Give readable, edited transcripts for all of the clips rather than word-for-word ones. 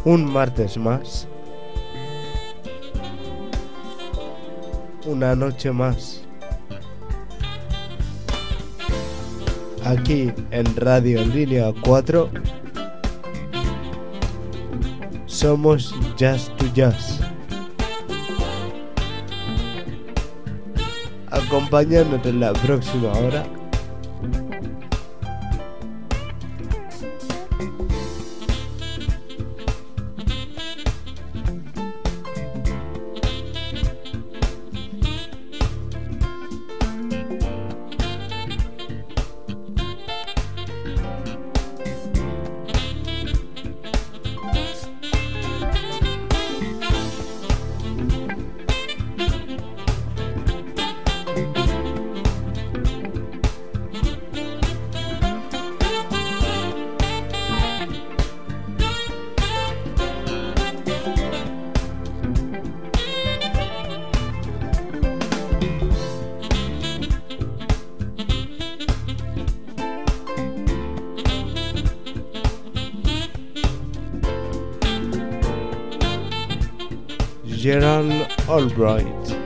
Un martes más, una noche más, aquí en Radio Línea 4, somos Jazz to Jazz, acompáñanos en la próxima hora. Gerald Albright.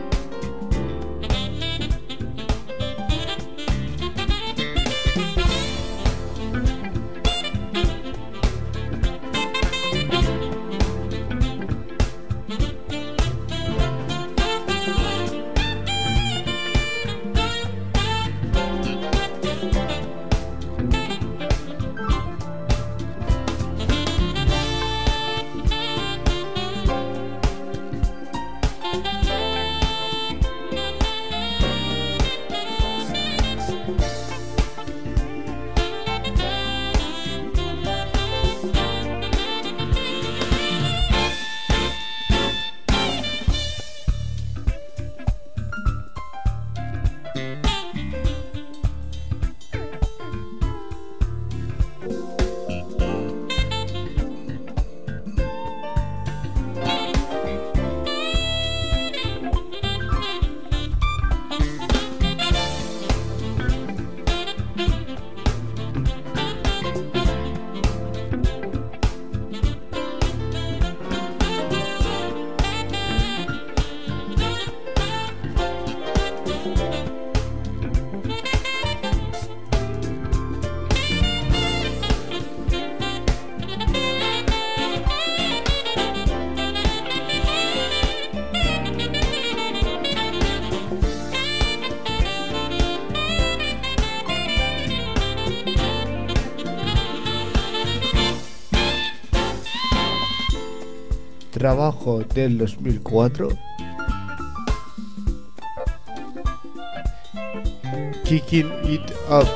Trabajo del 2004, Kicking It Up.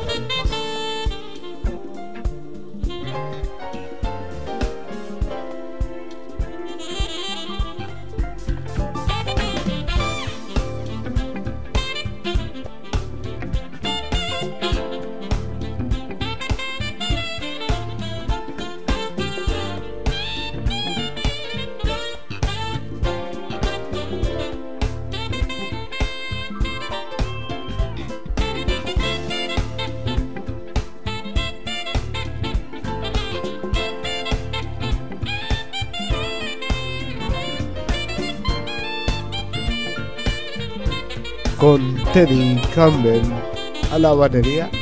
Con Teddy Campbell a la batería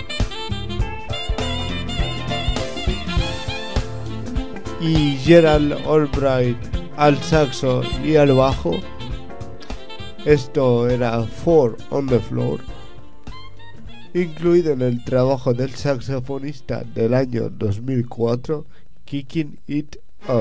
y Gerald Albright al saxo y al bajo. Esto era Four on the Floor, incluido en el trabajo del saxofonista del año 2004, Kicking It Up.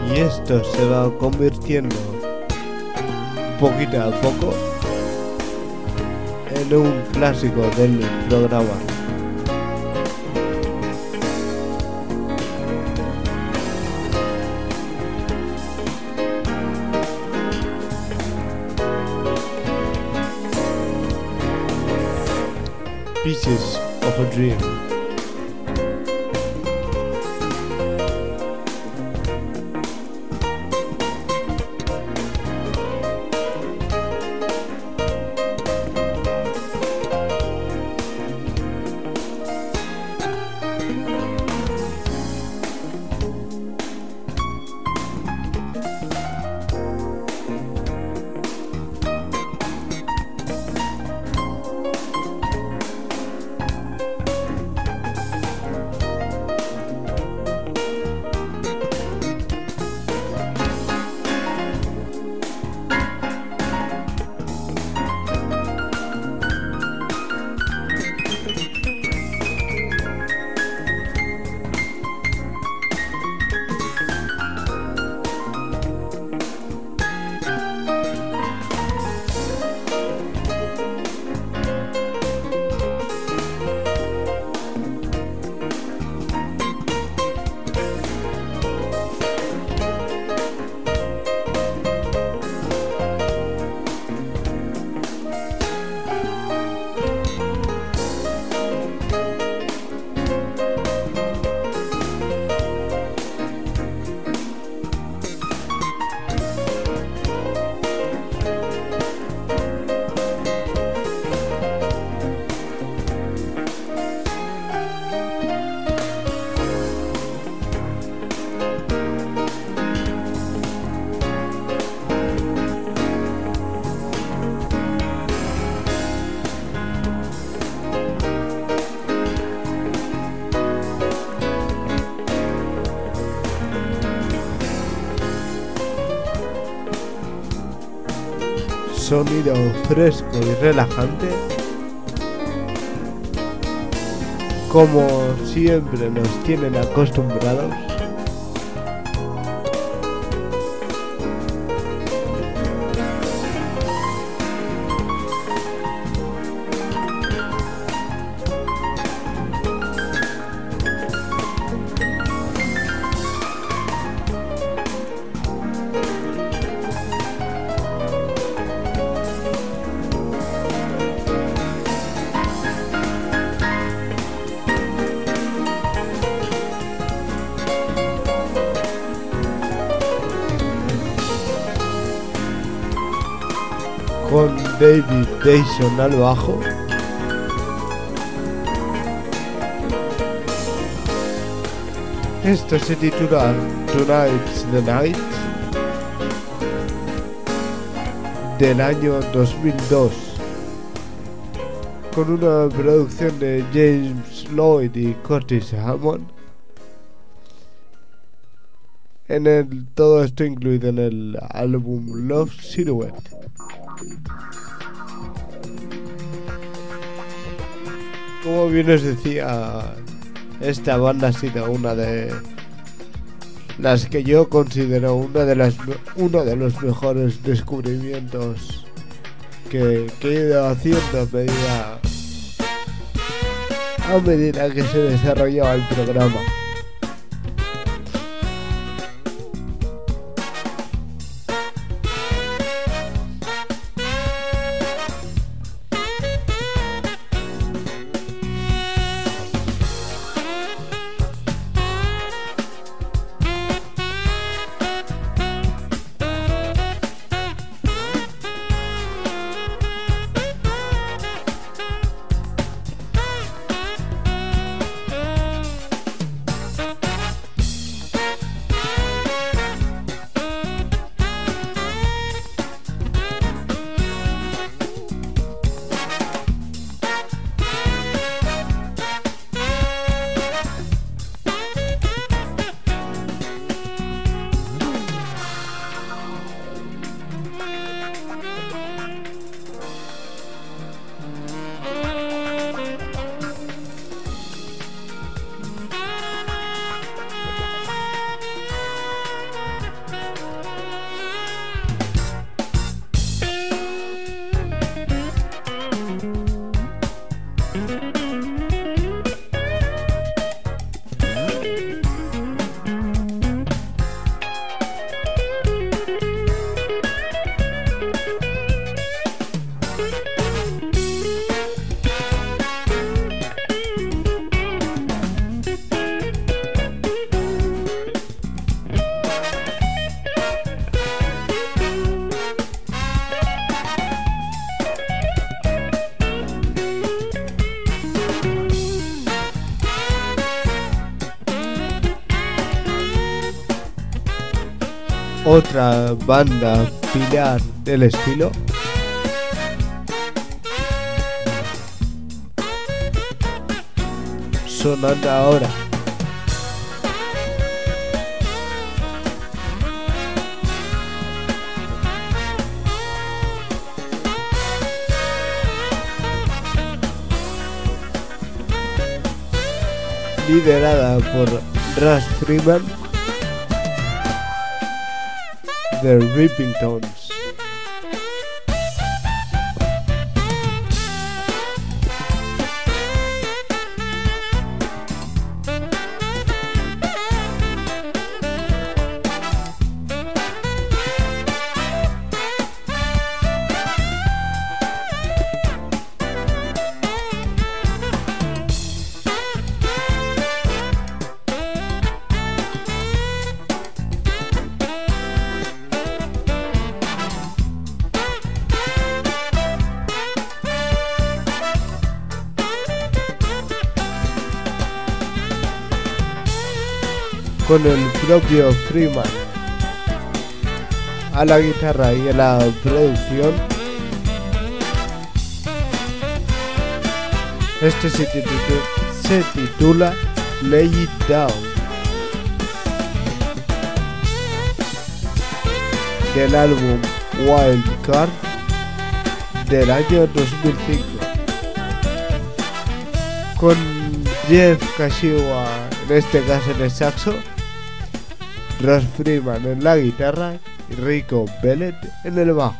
y esto se va convirtiendo poquito a poco en un clásico del programa. Pieces of a Dream. Sonido fresco y relajante, como siempre nos tienen acostumbrados. Con David Dyson al bajo, esto se titula Tonight's the Night, del año 2002, con una producción de James Lloyd y Curtis Hammond. Todo esto incluido en el álbum Love Silhouette. Como bien os decía, esta banda ha sido una de las que yo considero uno de los mejores descubrimientos que he ido haciendo a medida que se desarrollaba el programa. Otra banda pilar del estilo, sonando ahora. Liderada por Russ Freeman, The Ripping Tones. Con el propio Freeman a la guitarra y a la producción. Este se titula Lay It Down, del álbum Wild Card del año 2005, con Jeff Kashiwa en este caso en el saxo, Russ Freeman en la guitarra y Rico Bellet en el bajo.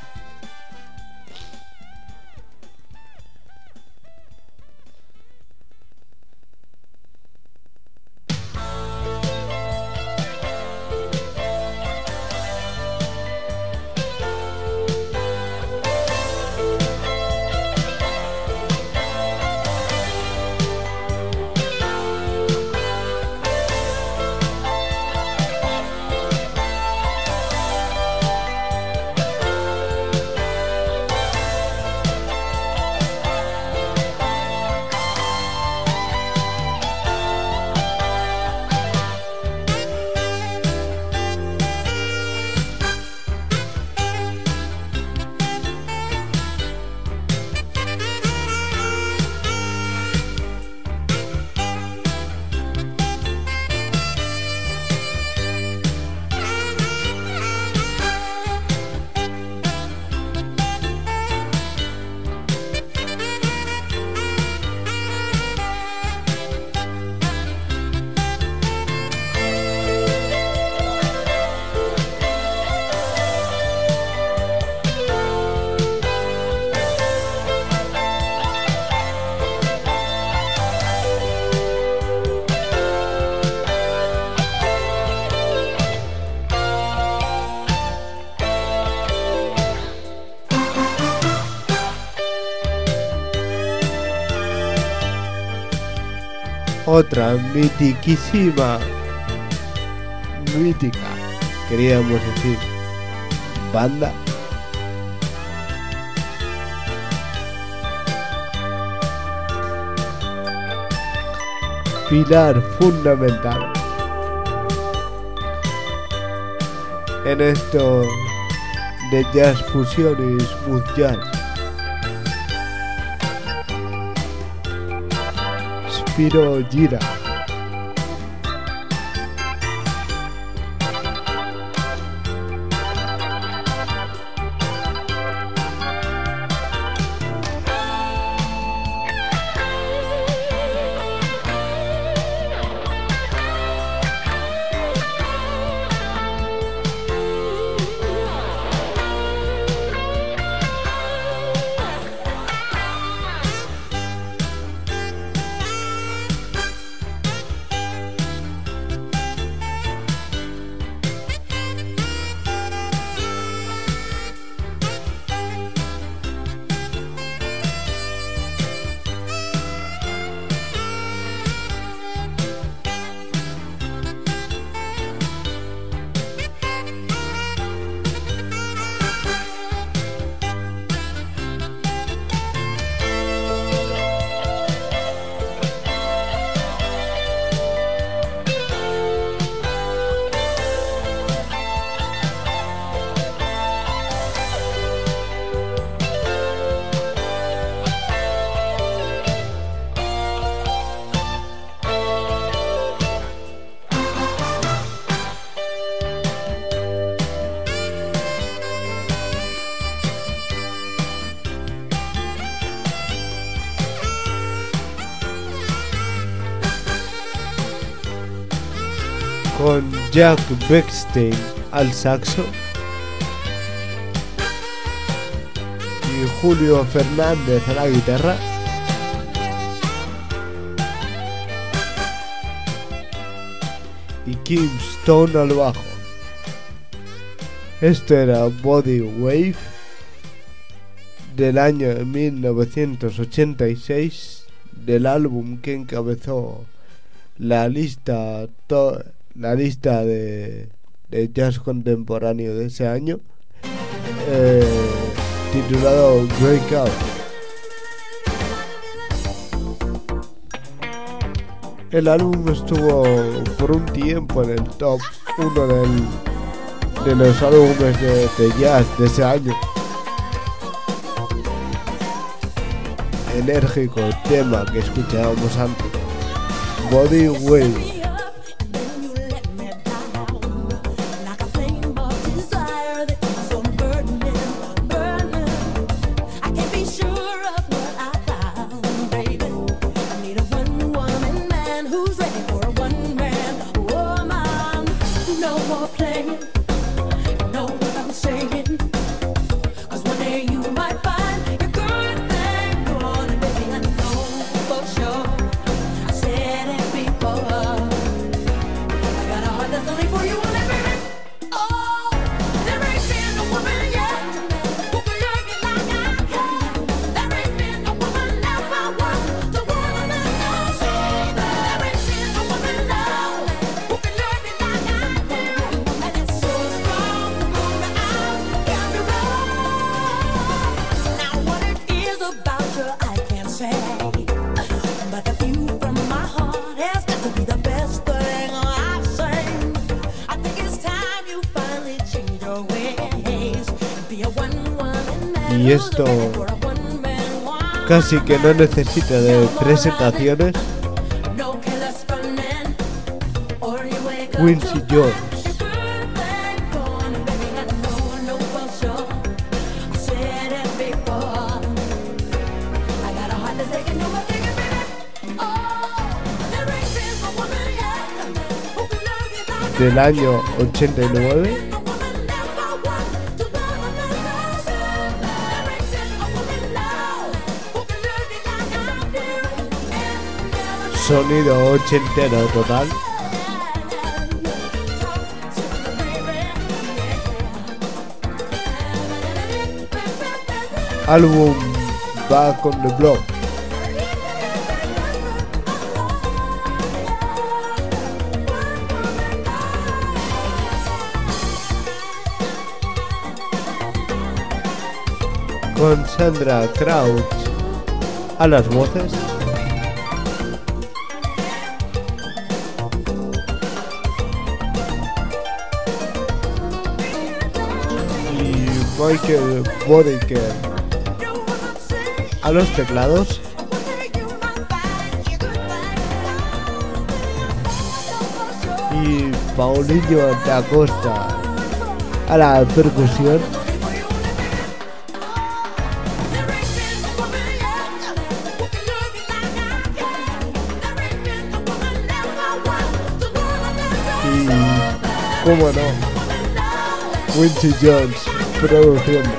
Otra mítica, queríamos decir, banda, pilar fundamental en esto de jazz fusión y smooth jazz, Spiro Gira. con Jack Beckstein al saxo y Julio Fernández a la guitarra. Y Kim Stone al bajo. Esto era Body Wave del año 1986, del álbum que encabezó la lista de jazz contemporáneo de ese año, titulado Breakout. El álbum estuvo por un tiempo en el top 1 de los álbumes de jazz de ese año. Enérgico tema que escuchábamos antes, Body Wave. Y esto casi que no necesita de presentaciones. Quincy Jones. Del año 89. Sonido ochentero total. Álbum Back on the Block. Con Sandra Crouch a las voces. Michael Bodeker a los teclados. Y Paulinho da Costa a la percusión. Y, cómo no, Quincy Jones produciendo.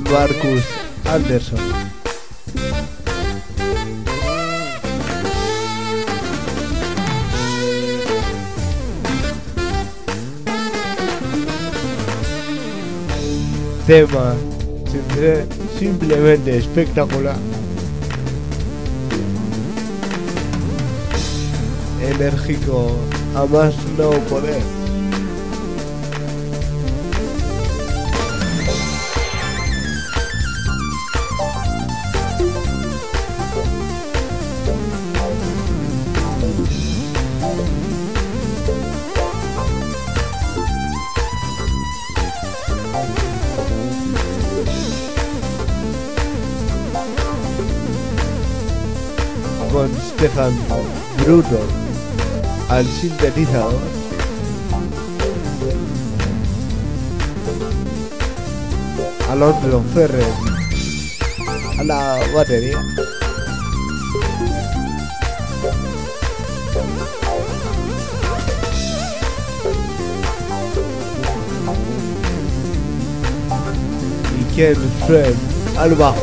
Marcus Anderson. Tema simplemente espectacular, enérgico a más no poder. Con Stefan Bruton al sintetizador, Alonso Ferrer a la batería, y Ken Friend al bajo.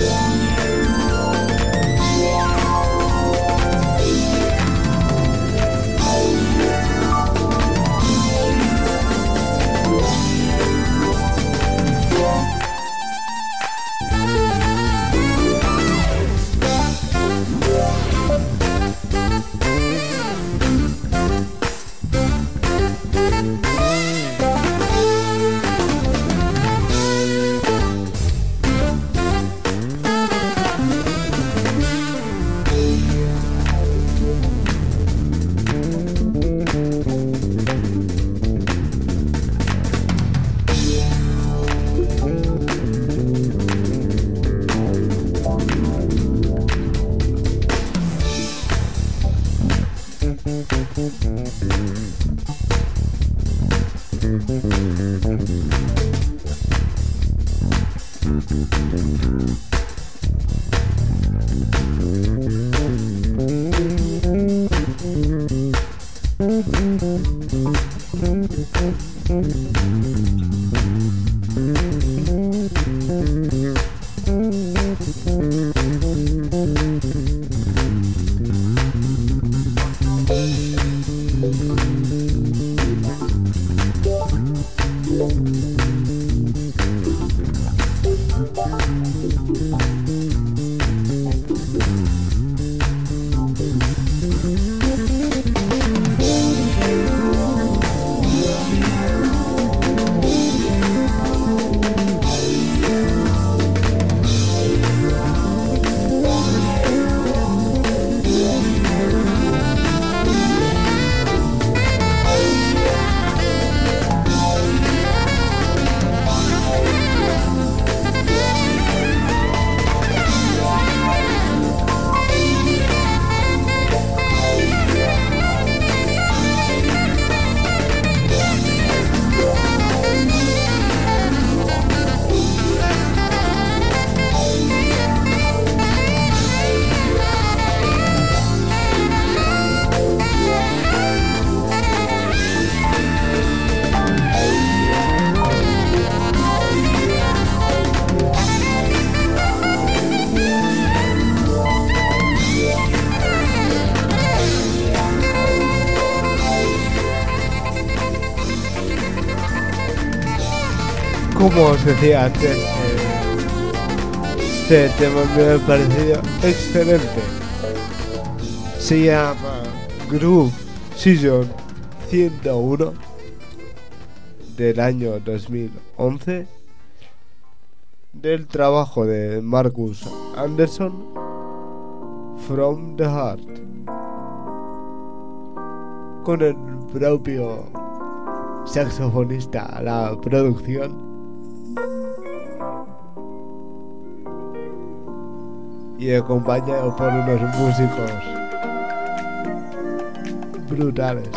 Como os decía antes, este tema me ha parecido excelente. Se llama Groove Season 101 del año 2011, del trabajo de Marcus Anderson, From the Heart, con el propio saxofonista a la producción y acompañado por unos músicos brutales.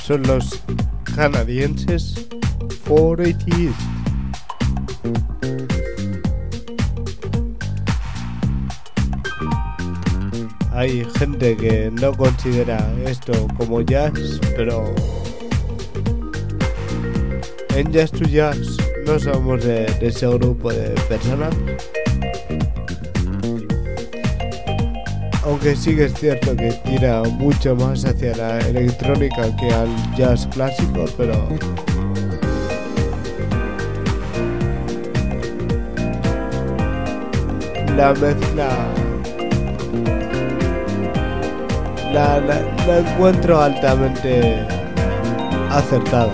son los canadienses 480 East. Hay gente que no considera esto como jazz, pero en Jazz to Jazz no somos de ese grupo de personas. Aunque sí que es cierto que tira mucho más hacia la electrónica que al jazz clásico, pero la mezcla la encuentro altamente acertada.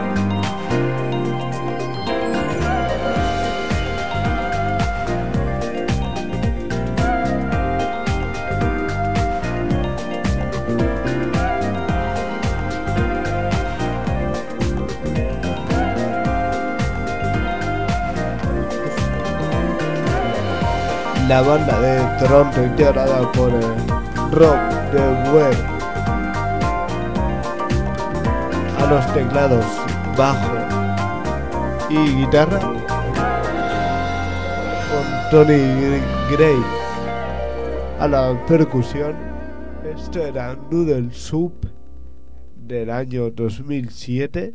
La banda de Toronto integrada por Rob de Webb a los teclados, bajo y guitarra, con Tony Gray a la percusión. Esto era Noodle Soup del año 2007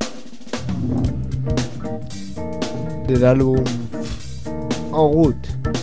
del álbum On Wood.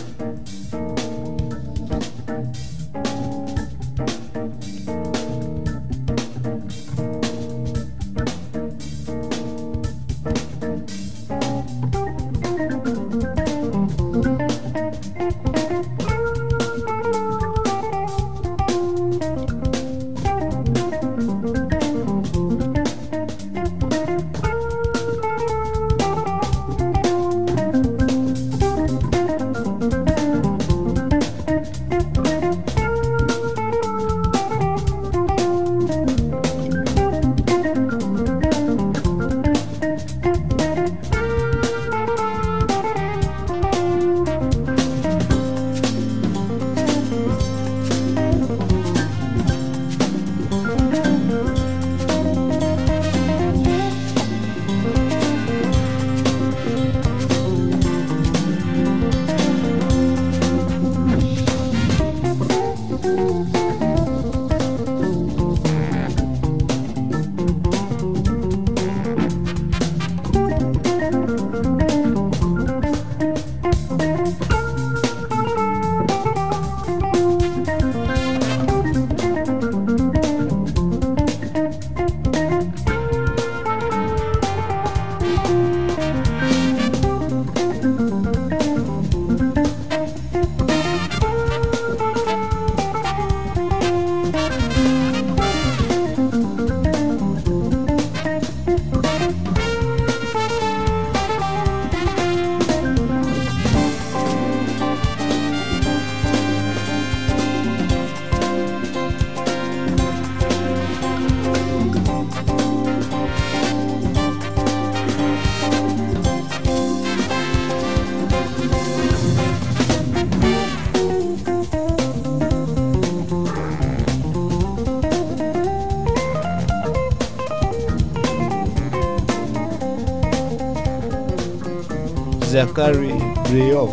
Zachary Briot,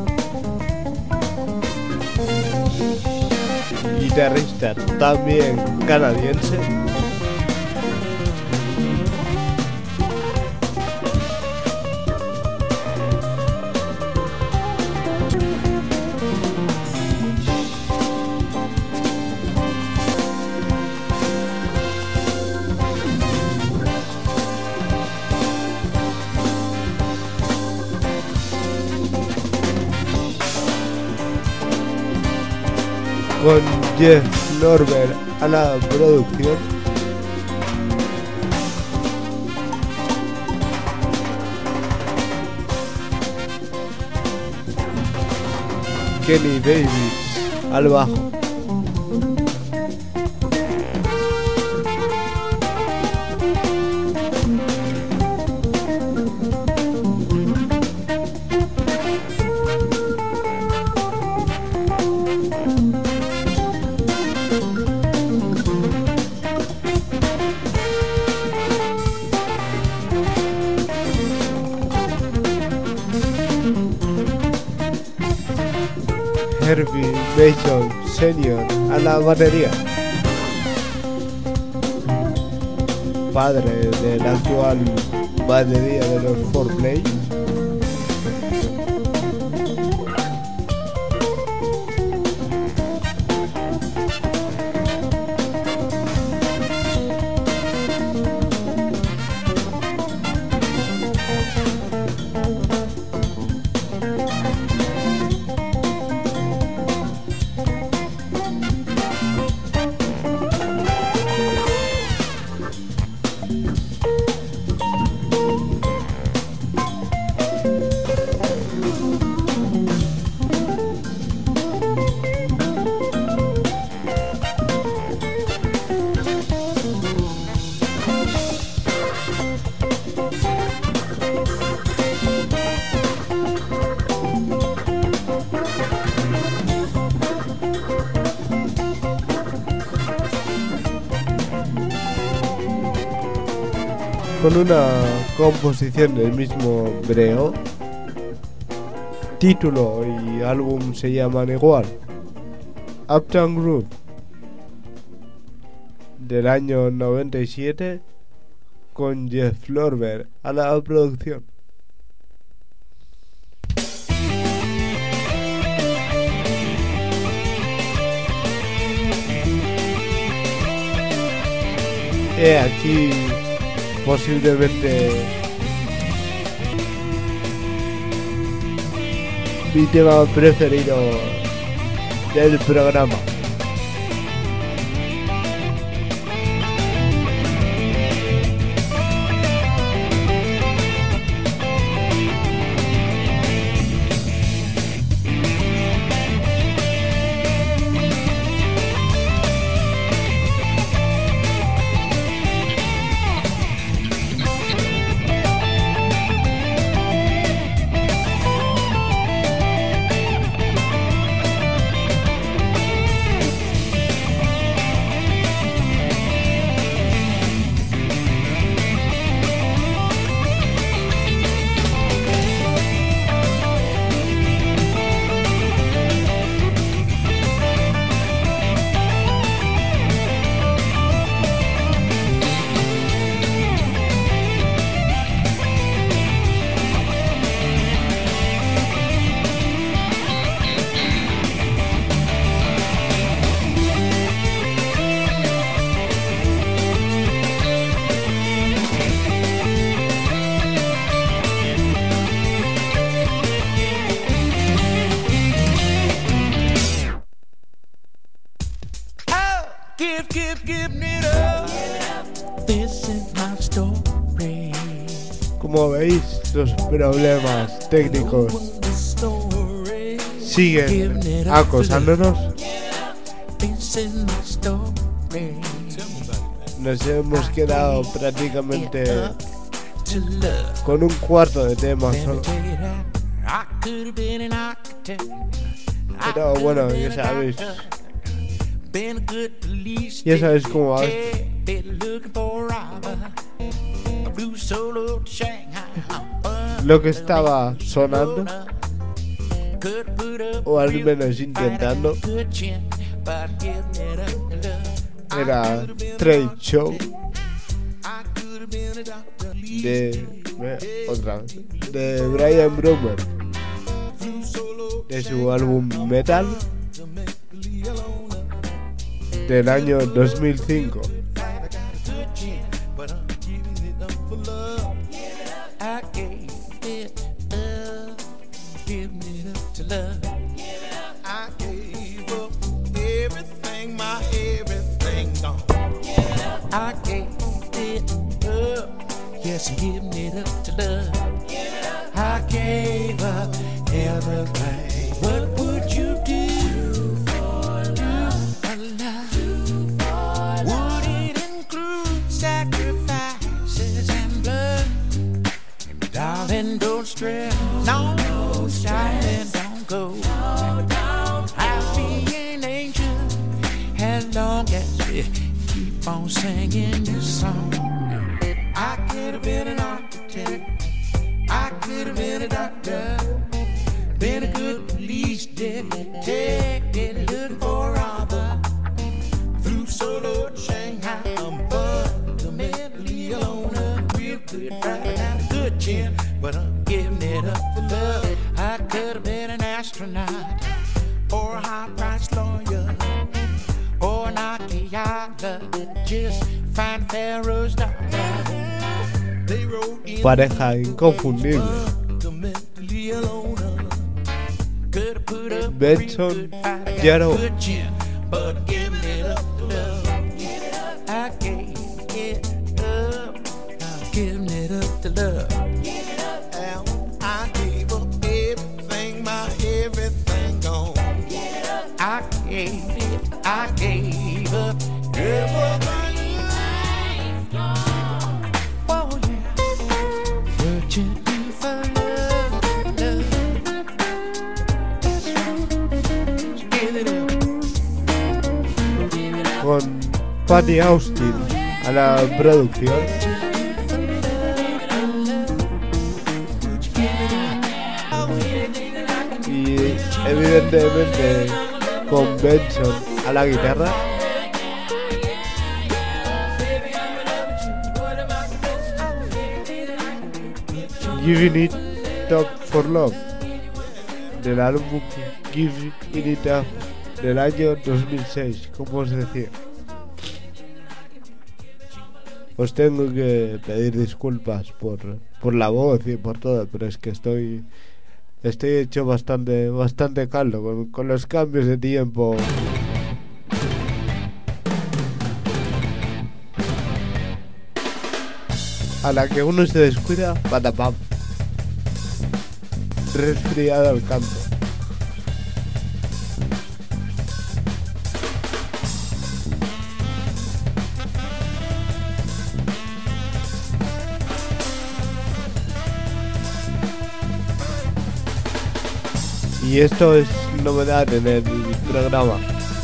guitarrista también canadiense, con Jeff Lorber a la producción. Kenny Davis al bajo. Herbie Mason Sr. a la batería, padre del actual batería de los 4Play. Con una composición del mismo Breo, título y álbum se llaman igual, Uptown Groove, del año 97, con Jeff Lorber a la producción. He aquí posiblemente mi tema preferido del programa. Como veis, los problemas técnicos siguen acosándonos. Nos hemos quedado prácticamente con un cuarto de tema solo. Pero bueno, ya sabéis cómo va esto. Lo que estaba sonando, o al menos intentando, era Trade Show de Brian Brommer, de su álbum Metal del año 2005. I gave it up, yes, giving it up to love. I gave up everything. What would you do for love? Would it include sacrifices and blood? And darling, don't stress, no, darling, don't go. I'll be an angel as long as we keep on singing this song. I could have been an architect, I could have been a doctor, been a good police deputy. Pharaoh's daughter. They rode in Pareja inconfundible. mentally alone. Could put up Benson, I Yarrow. got good chin, but give it up to love. I gave it up. I'm giving it up to love. I gave up everything, my everything gone. I gave up everything. Oh yeah, searching for love, love. That's right. So give it up. Con Patty Austin a la producción. Y evidentemente con Benson a la guitarra. Giving It Up for Love del álbum Giving It Up del año 2006, como os decía. Os tengo que pedir disculpas por la voz y por todo, pero es que estoy hecho bastante caldo con los cambios de tiempo. A la que uno se descuida, patapam. Resfriado al canto. Y esto es novedad en el programa.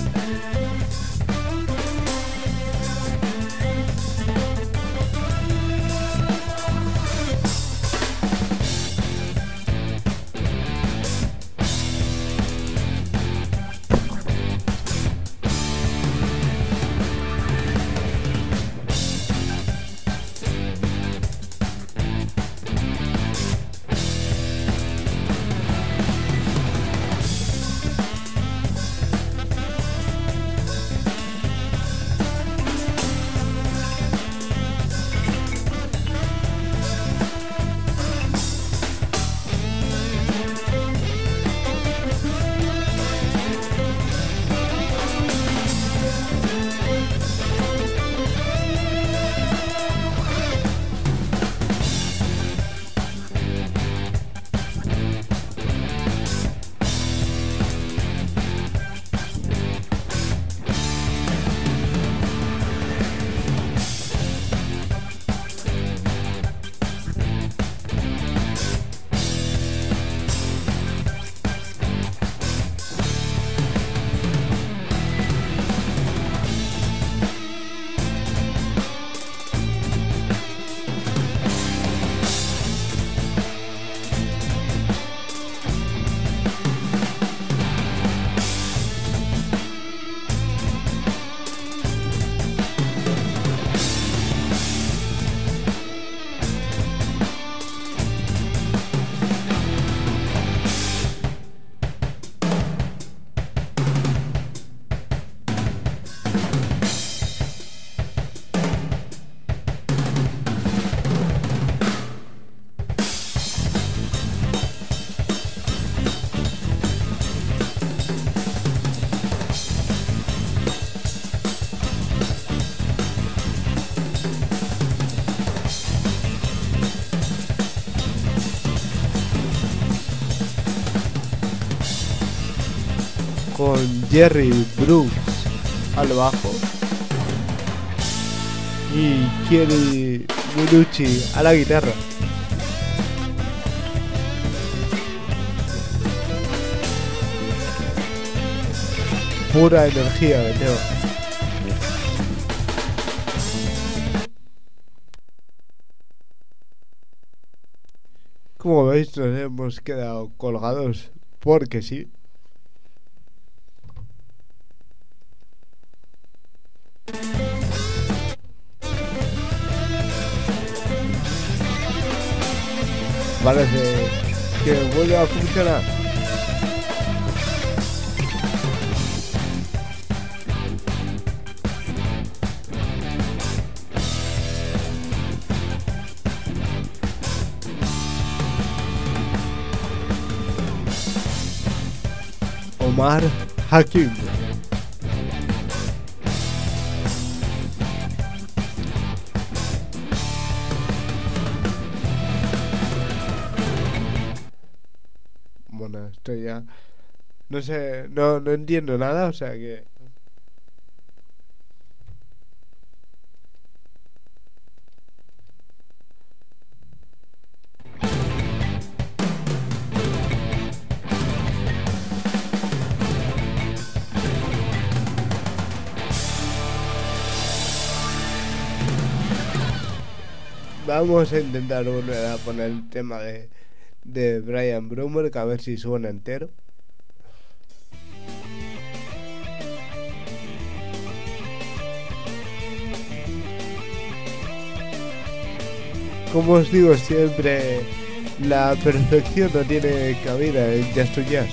Con Jerry Brooks al bajo y Kenny Minucci a la guitarra. Pura energía de tema. Como veis, nos hemos quedado colgados porque sí. Parece que vuelve a funcionar. Omar Hakim. Bueno, esto ya... No sé, no entiendo nada, o sea que... Vamos a intentar volver a poner el tema de Brian Brummer, que a ver si suena entero. Como os digo siempre, la perfección no tiene cabida en Jazz to Jazz.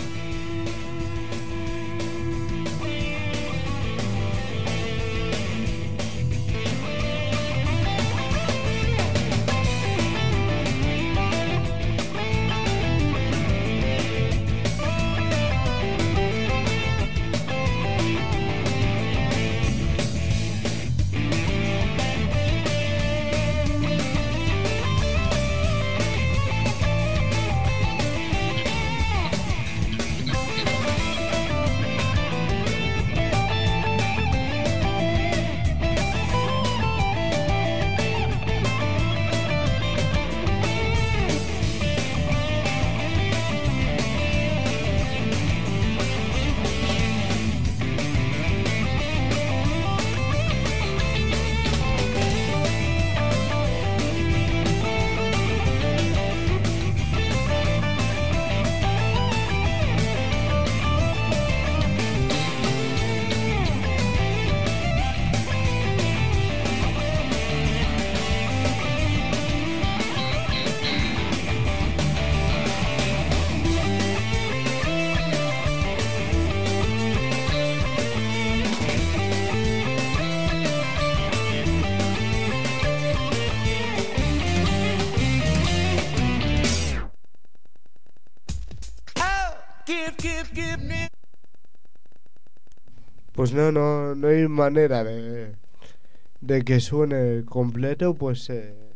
Pues no hay manera de que suene completo, pues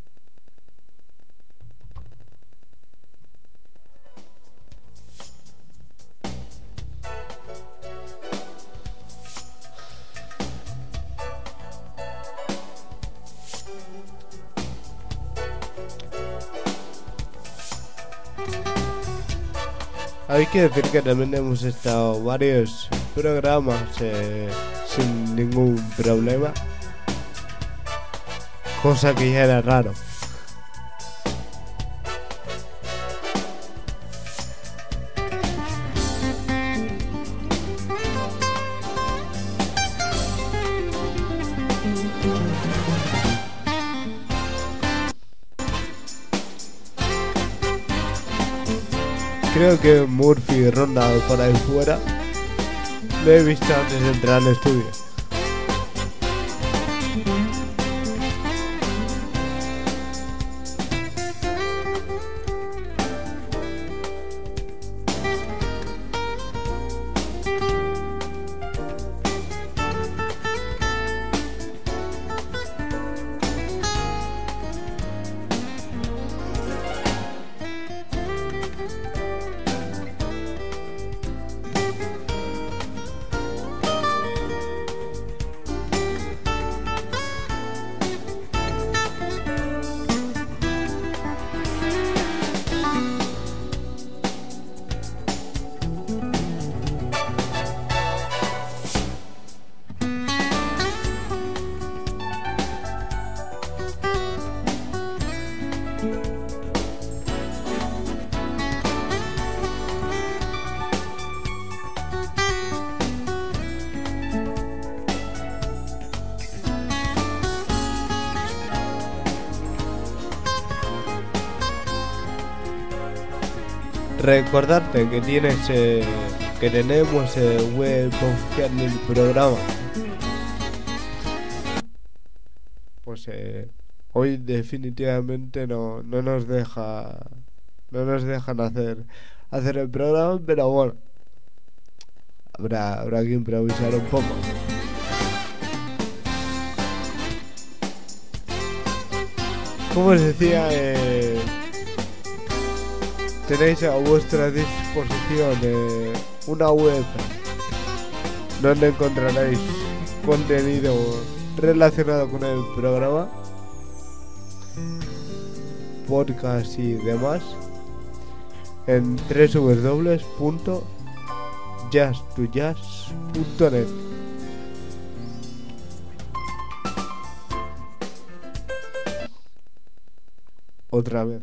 hay que decir que también hemos estado varios programas sin ningún problema, cosa que ya era raro. Creo que Murphy ronda por ahí fuera. Lo he visto antes de entrar al estudio. Recordarte que que tenemos web oficial del programa. Pues hoy definitivamente no nos dejan hacer el programa, pero bueno, habrá que improvisar un poco. Como os decía, tenéis a vuestra disposición una web donde encontraréis contenido relacionado con el programa, podcast y demás, en www.just2jazz.net. Otra vez.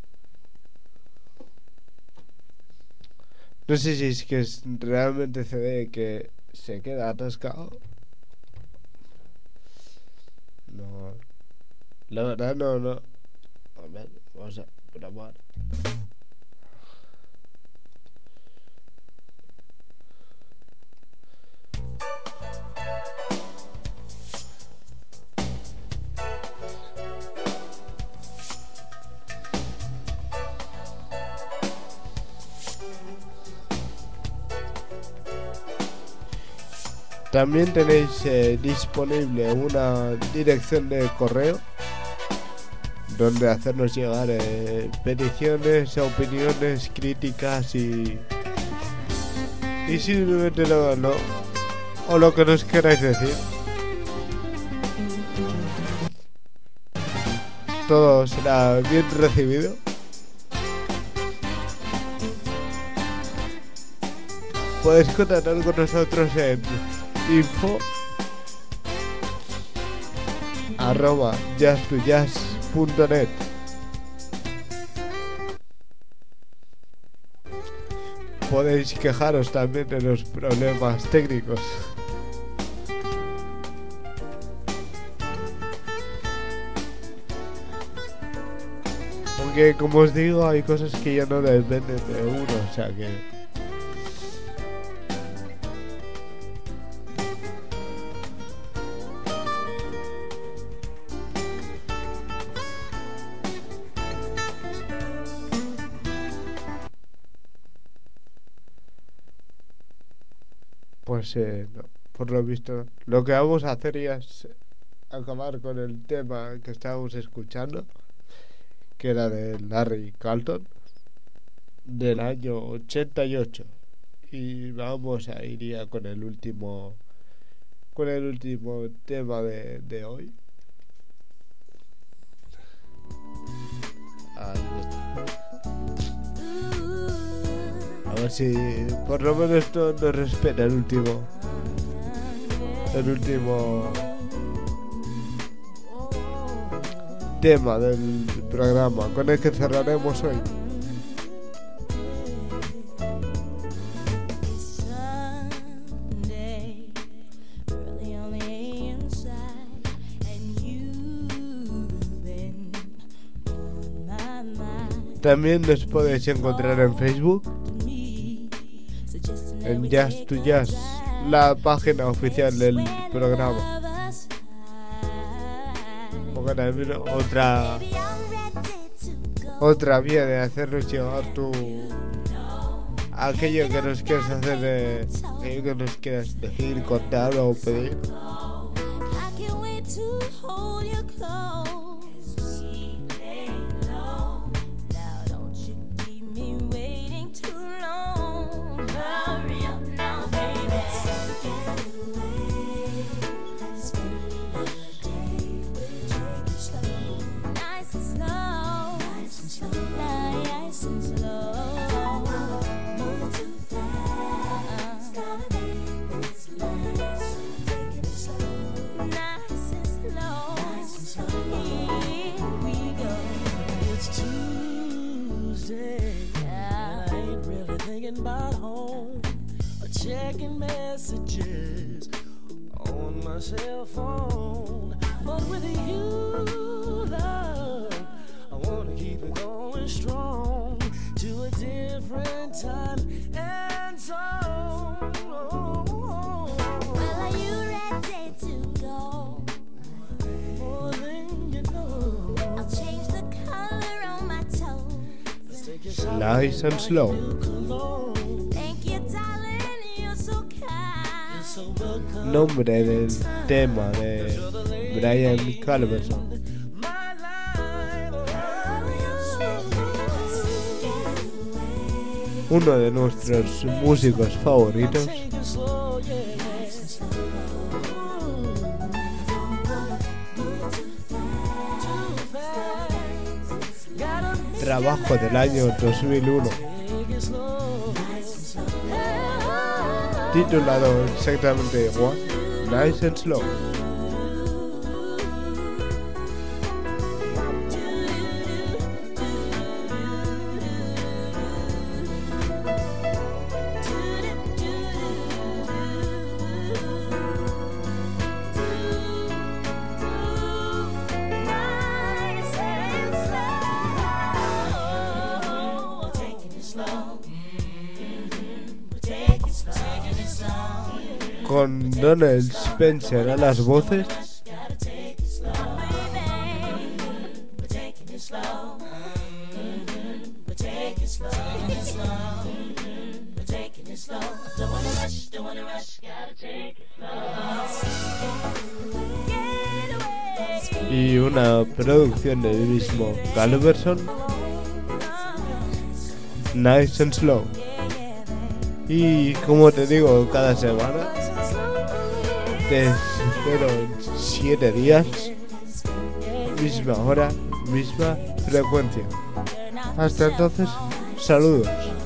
No sé si es que es realmente CD que se queda atascado. No. La verdad no. A ver, vamos a grabar. También tenéis disponible una dirección de correo donde hacernos llegar peticiones, opiniones, críticas y simplemente o lo que nos queráis decir. Todo será bien recibido. Podéis contactar con nosotros en info@just2jazz.net. Podéis quejaros también de los problemas técnicos. Aunque, como os digo, hay cosas que ya no dependen de uno, o sea que... Pues no, por lo visto lo que vamos a hacer ya es acabar con el tema que estábamos escuchando, que era de Larry Carlton del año 88, y vamos a ir ya con el último tema de hoy. A ver si por lo menos esto nos respeta el último tema del programa con el que cerraremos hoy. También nos podéis encontrar en Facebook, en Just to Jazz, la página oficial del programa. Porque también otra vía de hacernos llegar aquello que nos quieras hacer, aquello que nos quieras decir, contar o pedir. About home, or checking messages on my cell phone. But with you, love, I wanna keep it going strong to a different time and song. Well, are you ready to go? More than you know. I'll change the color on my toes. Nice and slow. Thank you, darling, you're so kind. nombre del tema de Brian Culberson. Uno de nuestros músicos favoritos. Trabajo del año 2001. Titulado exactamente igual, Nice and Slow. Con Donald Spencer a las voces. Y una producción del mismo Culberson, Nice and Slow. Y como te digo cada semana, te espero en 7 días, misma hora, misma frecuencia. Hasta entonces, saludos.